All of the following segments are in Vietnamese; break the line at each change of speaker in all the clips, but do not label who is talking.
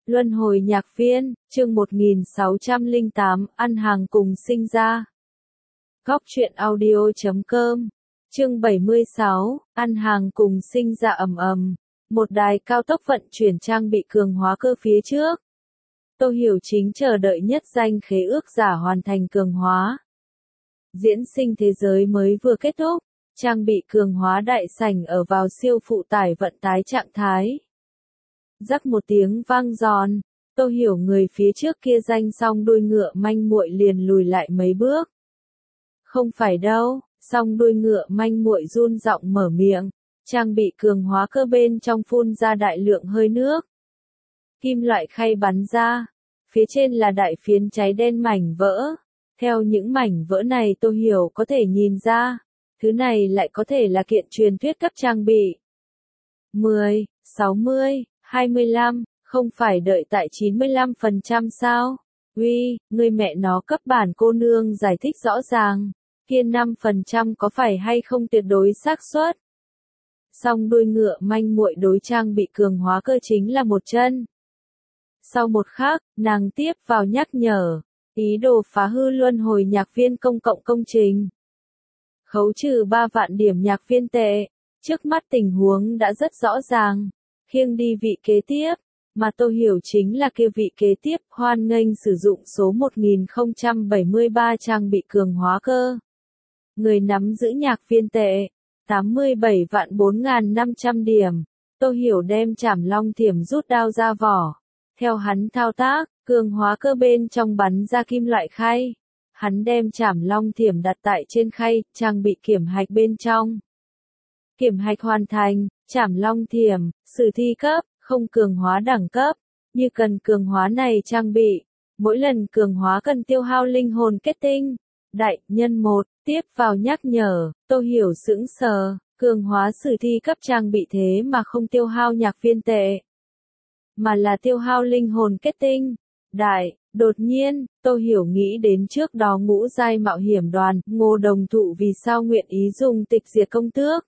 Luân hồi nhạc viên, chương 1608, ăn hàng cùng sinh ra. Góc truyện audio.com, chương 76, ăn hàng cùng sinh ra ầm ầm. Một đài cao tốc vận chuyển trang bị cường hóa cơ phía trước. Tô Hiểu Chính chờ đợi nhất danh khế ước giả hoàn thành cường hóa. Diễn sinh thế giới mới vừa kết thúc, trang bị cường hóa đại sảnh ở vào siêu phụ tải vận tải trạng thái. Rắc một tiếng vang giòn, Tô Hiểu người phía trước kia danh song đuôi ngựa manh muội liền lùi lại mấy bước. Không phải đâu, song đuôi ngựa manh muội run giọng mở miệng, trang bị cường hóa cơ bên trong phun ra đại lượng hơi nước. Kim loại khay bắn ra, phía trên là đại phiến cháy đen mảnh vỡ. Theo những mảnh vỡ này Tô Hiểu có thể nhìn ra, thứ này lại có thể là kiện truyền thuyết cấp trang bị. 10, 60, 25, không phải đợi tại 95% sao? Uy, người mẹ nó cấp bản cô nương giải thích rõ ràng, kia 5% có phải hay không tuyệt đối xác suất. Song đuôi ngựa manh muội đối trang bị cường hóa cơ chính là một chân. Sau một khắc, nàng tiếp vào nhắc nhở, ý đồ phá hư luân hồi nhạc viên công cộng công trình. Khấu trừ 3 vạn điểm nhạc viên tệ, trước mắt tình huống đã rất rõ ràng. Khiêng đi vị kế tiếp, mà Tô Hiểu chính là kia vị kế tiếp, hoan nghênh sử dụng số 1073 trang bị cường hóa cơ. Người nắm giữ nhạc viên tệ, 87 vạn 4.500 điểm. Tô Hiểu đem Trảm Long Thiểm rút đao ra vỏ. Theo hắn thao tác, cường hóa cơ bên trong bắn ra kim loại khay. Hắn đem Trảm Long Thiểm đặt tại trên khay, trang bị kiểm hạch bên trong. Kiểm hạch hoàn thành, Trảm Long Thiểm, sử thi cấp, không cường hóa đẳng cấp. Như cần cường hóa này trang bị, mỗi lần cường hóa cần tiêu hao linh hồn kết tinh. Đại nhân 1, tiếp vào nhắc nhở, Tô Hiểu sững sờ, cường hóa sử thi cấp trang bị thế mà không tiêu hao nhạc viên tệ, mà là tiêu hao linh hồn kết tinh. Đại, đột nhiên, Tô Hiểu nghĩ đến trước đó ngũ giai mạo hiểm đoàn, Ngô Đồng Thụ vì sao nguyện ý dùng tịch diệt công tước.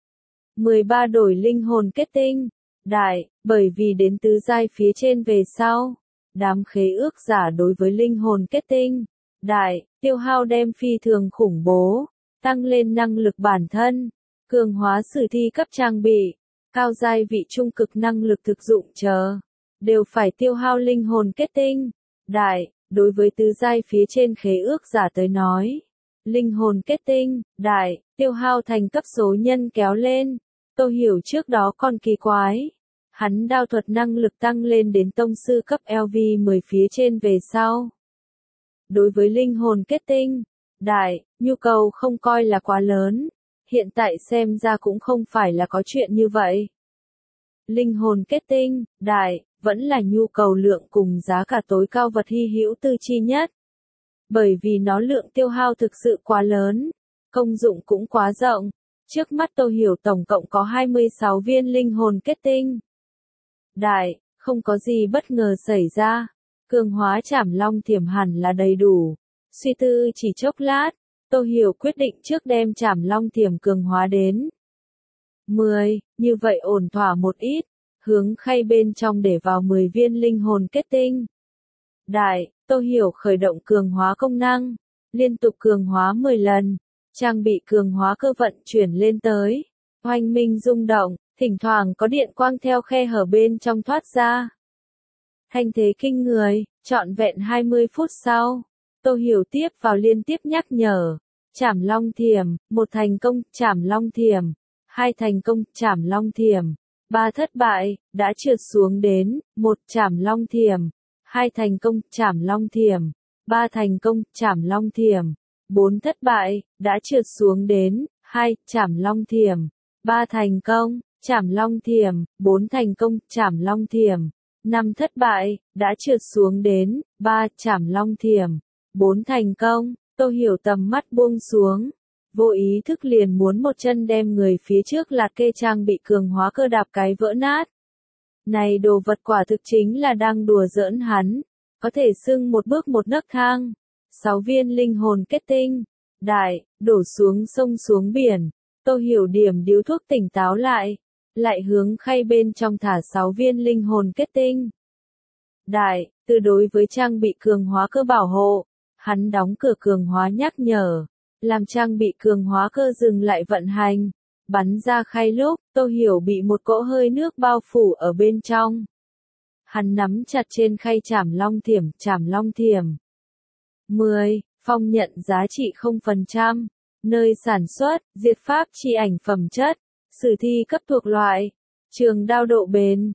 13 đổi linh hồn kết tinh. Đại, bởi vì đến tứ giai phía trên về sau, đám khế ước giả đối với linh hồn kết tinh. Đại, tiêu hao đem phi thường khủng bố, tăng lên năng lực bản thân, cường hóa sử thi cấp trang bị, cao giai vị trung cực năng lực thực dụng chờ, đều phải tiêu hao linh hồn kết tinh. Đại, đối với tứ giai phía trên khế ước giả tới nói, linh hồn kết tinh, đại, tiêu hao thành cấp số nhân kéo lên. Tô Hiểu trước đó còn kỳ quái, hắn đao thuật năng lực tăng lên đến tông sư cấp LV10 phía trên về sau. Đối với linh hồn kết tinh, đại, nhu cầu không coi là quá lớn, hiện tại xem ra cũng không phải là có chuyện như vậy. Linh hồn kết tinh, đại, vẫn là nhu cầu lượng cùng giá cả tối cao vật hy hữu tư chi nhất. Bởi vì nó lượng tiêu hao thực sự quá lớn, công dụng cũng quá rộng. Trước mắt Tô Hiểu tổng cộng có 26 viên linh hồn kết tinh. Đại, không có gì bất ngờ xảy ra. Cường hóa Trảm Long Thiểm hẳn là đầy đủ. Suy tư chỉ chốc lát, Tô Hiểu quyết định trước đem Trảm Long Thiểm cường hóa đến 10, như vậy ổn thỏa một ít, hướng khay bên trong để vào 10 viên linh hồn kết tinh. Đại, Tô Hiểu khởi động cường hóa công năng, liên tục cường hóa 10 lần, trang bị cường hóa cơ vận chuyển lên tới, oanh minh rung động, thỉnh thoảng có điện quang theo khe hở bên trong thoát ra. Thanh thế kinh người, trọn vẹn 20 phút sau, Tô Hiểu tiếp vào liên tiếp nhắc nhở, Trảm Long Thiểm, 1 thành công, Trảm Long Thiểm, 2 thành công, Trảm Long Thiểm, 3 thất bại, đã trượt xuống đến, 1 Trảm Long Thiểm, 2 thành công, Trảm Long Thiểm, 3 thành công, Trảm Long Thiểm, 4 thất bại, đã trượt xuống đến, 2 Trảm Long Thiểm, 3 thành công, Trảm Long Thiểm, 4 thành công, Trảm Long Thiểm, 5 thất bại, đã trượt xuống đến, 3 Trảm Long Thiểm, 4 thành công. Tô Hiểu tầm mắt buông xuống, vô ý thức liền muốn một chân đem người phía trước lạt kê trang bị cường hóa cơ đạp cái vỡ nát. Này đồ vật quả thực chính là đang đùa giỡn hắn, có thể xưng một bước một nấc thang. 6 viên linh hồn kết tinh, đại, đổ xuống sông xuống biển. Tô Hiểu điểm điếu thuốc tỉnh táo lại hướng khay bên trong thả 6 viên linh hồn kết tinh. Đại, từ đối với trang bị cường hóa cơ bảo hộ, hắn đóng cửa cường hóa nhắc nhở, làm trang bị cường hóa cơ dừng lại vận hành, bắn ra khay lúc, Tô Hiểu bị một cỗ hơi nước bao phủ ở bên trong. Hắn nắm chặt trên khay chảm long thiểm. 10. Phong nhận giá trị 0%. Nơi sản xuất, diệt pháp chi ảnh phẩm chất, sử thi cấp thuộc loại. Trường đao độ bền,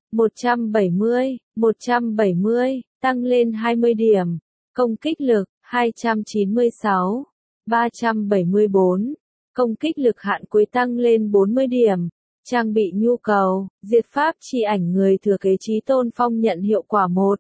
170, tăng lên 20 điểm. Công kích lực, 296, 374. Công kích lực hạn cuối tăng lên 40 điểm. Trang bị nhu cầu, diệt pháp chi ảnh người thừa kế chí tôn phong nhận hiệu quả 1.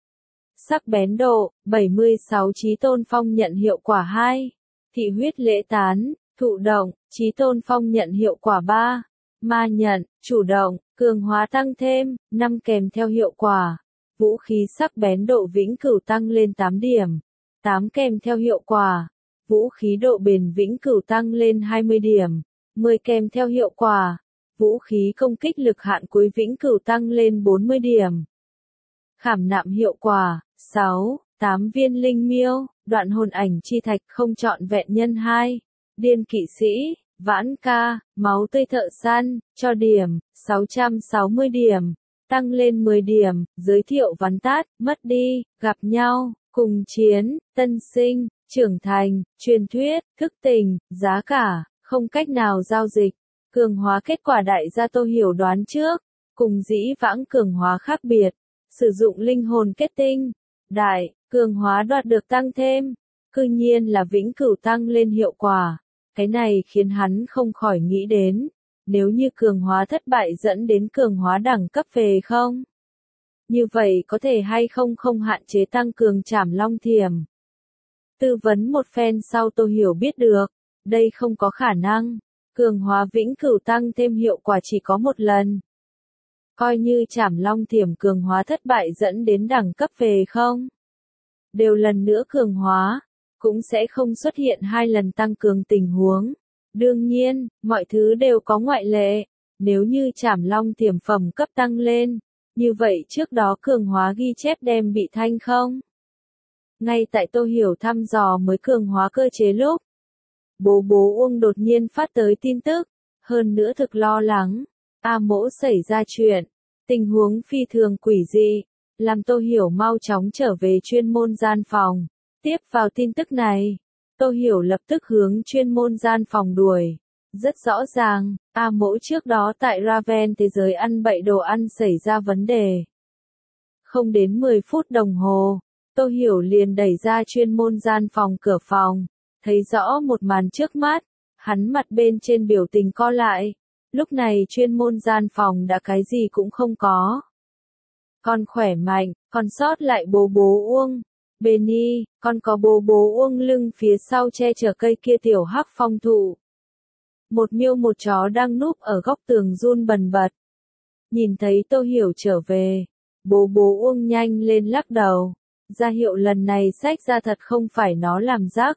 Sắc bén độ, 76 chí tôn phong nhận hiệu quả 2. Thị huyết lễ tán, thụ động, chí tôn phong nhận hiệu quả 3. Ma nhận, chủ động, cường hóa tăng thêm, 5 kèm theo hiệu quả. Vũ khí sắc bén độ vĩnh cửu tăng lên 8 điểm. 8 kèm theo hiệu quả. Vũ khí độ bền vĩnh cửu tăng lên 20 điểm. 10 kèm theo hiệu quả. Vũ khí công kích lực hạn cuối vĩnh cửu tăng lên 40 điểm. Khảm nạm hiệu quả, 6, 8 viên linh miêu, đoạn hồn ảnh chi thạch không trọn vẹn nhân 2. Điên kỵ sĩ, vãn ca, máu tươi thợ săn, cho điểm, 660 điểm. Tăng lên 10 điểm, giới thiệu vắn tắt, mất đi, gặp nhau, cùng chiến, tân sinh, trưởng thành, truyền thuyết, thức tỉnh, giá cả, không cách nào giao dịch. Cường hóa kết quả đại gia Tô Hiểu đoán trước, cùng dĩ vãng cường hóa khác biệt, sử dụng linh hồn kết tinh, đại, cường hóa đoạt được tăng thêm, cư nhiên là vĩnh cửu tăng lên hiệu quả, cái này khiến hắn không khỏi nghĩ đến, nếu như cường hóa thất bại dẫn đến cường hóa đẳng cấp về không? Như vậy có thể hay không hạn chế tăng cường trảm long thiểm? Tư vấn một phen sau Tô Hiểu biết được, đây không có khả năng. Cường hóa vĩnh cửu tăng thêm hiệu quả chỉ có một lần. Coi như trảm long thiểm cường hóa thất bại dẫn đến đẳng cấp về không? Đều lần nữa cường hóa, cũng sẽ không xuất hiện 2 lần tăng cường tình huống. Đương nhiên, mọi thứ đều có ngoại lệ. Nếu như trảm long thiểm phẩm cấp tăng lên, như vậy trước đó cường hóa ghi chép đem bị thanh không? Ngay tại Tô Hiểu thăm dò mới cường hóa cơ chế lúc, bố Uông đột nhiên phát tới tin tức, hơn nữa thực lo lắng, A Mỗ xảy ra chuyện, tình huống phi thường quỷ dị, làm Tô Hiểu mau chóng trở về chuyên môn gian phòng. Tiếp vào tin tức này, Tô Hiểu lập tức hướng chuyên môn gian phòng đuổi. Rất rõ ràng, A Mỗ trước đó tại Raven thế giới ăn bậy đồ ăn xảy ra vấn đề. Không đến 10 phút đồng hồ, Tô Hiểu liền đẩy ra chuyên môn gian phòng cửa phòng. Thấy rõ một màn trước mắt, hắn mặt bên trên biểu tình co lại. Lúc này chuyên môn gian phòng đã cái gì cũng không có. Con khỏe mạnh, còn sót lại bố Uông. Benny, con có bố Uông lưng phía sau che chở cây kia tiểu hắc phong thụ. Một miêu một chó đang núp ở góc tường run bần bật. Nhìn thấy Tô Hiểu trở về, bố Uông nhanh lên lắc đầu. Ra hiệu lần này sách ra thật không phải nó làm rác.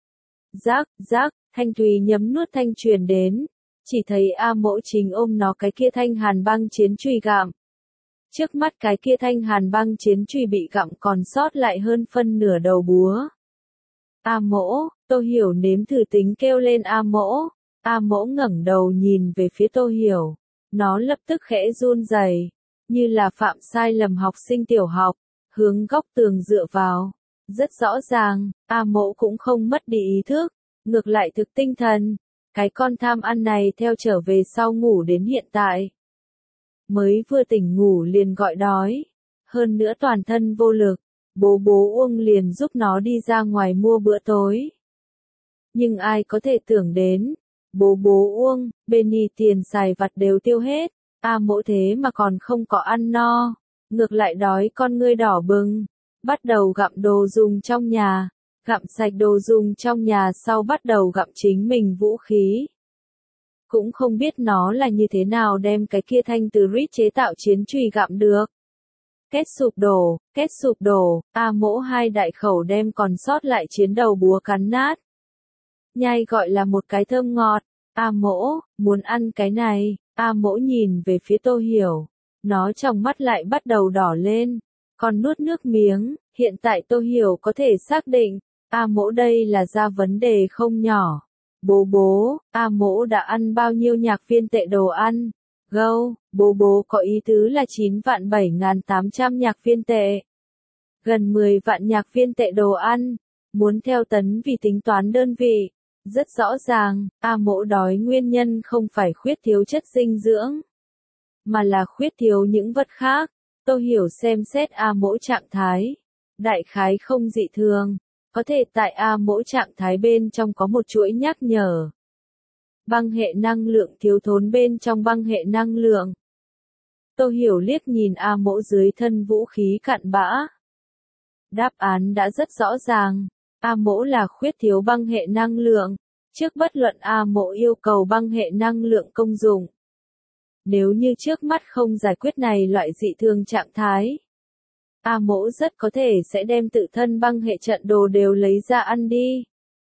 Rác, thanh thúy nhấm nuốt thanh truyền đến, chỉ thấy A Mỗ chính ôm nó cái kia thanh hàn băng chiến chùy gặm. Trước mắt cái kia thanh hàn băng chiến chùy bị gặm còn sót lại hơn phân nửa đầu búa. A Mỗ, Tô Hiểu nếm thử tính kêu lên A Mỗ ngẩng đầu nhìn về phía Tô Hiểu, nó lập tức khẽ run rẩy, như là phạm sai lầm học sinh tiểu học, hướng góc tường dựa vào. Rất rõ ràng, A Mỗ cũng không mất đi ý thức, ngược lại thực tinh thần. Cái con tham ăn này theo trở về sau ngủ đến hiện tại. Mới vừa tỉnh ngủ liền gọi đói. Hơn nữa toàn thân vô lực, bố Uông liền giúp nó đi ra ngoài mua bữa tối. Nhưng ai có thể tưởng đến, bố Uông, Benny tiền xài vặt đều tiêu hết, A Mỗ thế mà còn không có ăn no. Ngược lại đói con ngươi đỏ bừng. Bắt đầu gặm đồ dùng trong nhà, gặm sạch đồ dùng trong nhà sau bắt đầu gặm chính mình vũ khí. Cũng không biết nó là như thế nào đem cái kia thanh từ rít chế tạo chiến chùy gặm được. Kết sụp đổ, A Mỗ 2 đại khẩu đem còn sót lại chiến đầu búa cắn nát. Nhai gọi là một cái thơm ngọt, A Mỗ, muốn ăn cái này, A Mỗ nhìn về phía Tô Hiểu, nó trong mắt lại bắt đầu đỏ lên. Còn nuốt nước miếng, hiện tại Tô Hiểu có thể xác định, A Mỗ đây là ra vấn đề không nhỏ. Bố, A Mỗ đã ăn bao nhiêu nhạc viên tệ đồ ăn? Gâu, bố có ý tứ là 9.7.800 nhạc viên tệ. Gần 10 vạn nhạc viên tệ đồ ăn. Muốn theo tấn vì tính toán đơn vị. Rất rõ ràng, A Mỗ đói nguyên nhân không phải khuyết thiếu chất dinh dưỡng, mà là khuyết thiếu những vật khác. Tô Hiểu xem xét A Mỗ trạng thái. Đại khái không dị thường. Có thể tại A Mỗ trạng thái bên trong có một chuỗi nhắc nhở. Băng hệ năng lượng thiếu thốn bên trong băng hệ năng lượng. Tô Hiểu liếc nhìn A Mỗ dưới thân vũ khí cặn bã. Đáp án đã rất rõ ràng. A Mỗ là khuyết thiếu băng hệ năng lượng. Trước bất luận A Mỗ yêu cầu băng hệ năng lượng công dụng. Nếu như trước mắt không giải quyết này loại dị thường trạng thái, A Mỗ rất có thể sẽ đem tự thân băng hệ trận đồ đều lấy ra ăn đi.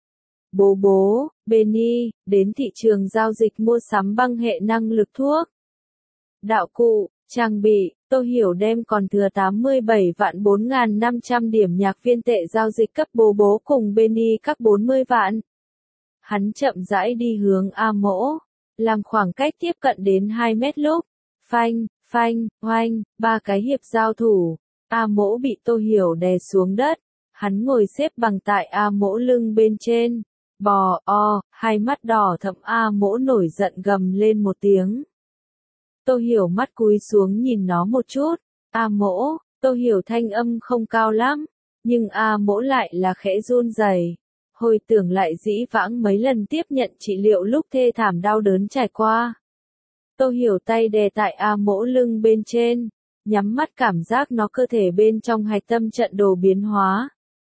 Bố, Benny, đến thị trường giao dịch mua sắm băng hệ năng lực thuốc. Đạo cụ, trang bị, Tô Hiểu đem còn thừa 87 vạn 4.500 điểm nhạc viên tệ giao dịch cấp bố cùng Benny các 40 vạn. Hắn chậm rãi đi hướng A Mỗ, làm khoảng cách tiếp cận đến 2 mét lúc. Phanh, oanh, 3 cái hiệp giao thủ. A Mỗ bị Tô Hiểu đè xuống đất. Hắn ngồi xếp bằng tại A Mỗ lưng bên trên. Hai mắt đỏ thẫm A Mỗ nổi giận gầm lên một tiếng. Tô Hiểu mắt cúi xuống nhìn nó một chút. A Mỗ, Tô Hiểu thanh âm không cao lắm, nhưng A Mỗ lại là khẽ run rẩy. Hồi tưởng lại dĩ vãng mấy lần tiếp nhận trị liệu lúc thê thảm đau đớn trải qua. Tô Hiểu tay đè tại A Mỗ lưng bên trên, nhắm mắt cảm giác nó cơ thể bên trong hạch tâm trận đồ biến hóa.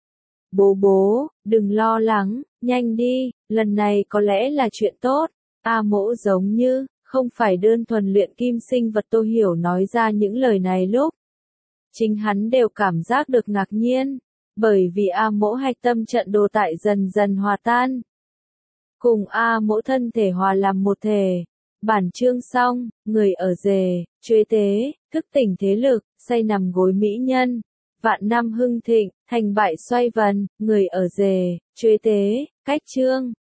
Bố, đừng lo lắng, nhanh đi, lần này có lẽ là chuyện tốt. A Mỗ giống như, không phải đơn thuần luyện kim sinh vật. Tô Hiểu nói ra những lời này lúc. Chính hắn đều cảm giác được ngạc nhiên, bởi vì A Mỗ hạch tâm trận đồ tại dần dần hòa tan. Cùng A Mỗ thân thể hòa làm một thể. Bản chương xong, người ở rề, truế tế, thức tỉnh thế lực, say nằm gối mỹ nhân. Vạn năm hưng thịnh, thành bại xoay vần, người ở rề, truế tế, cách chương.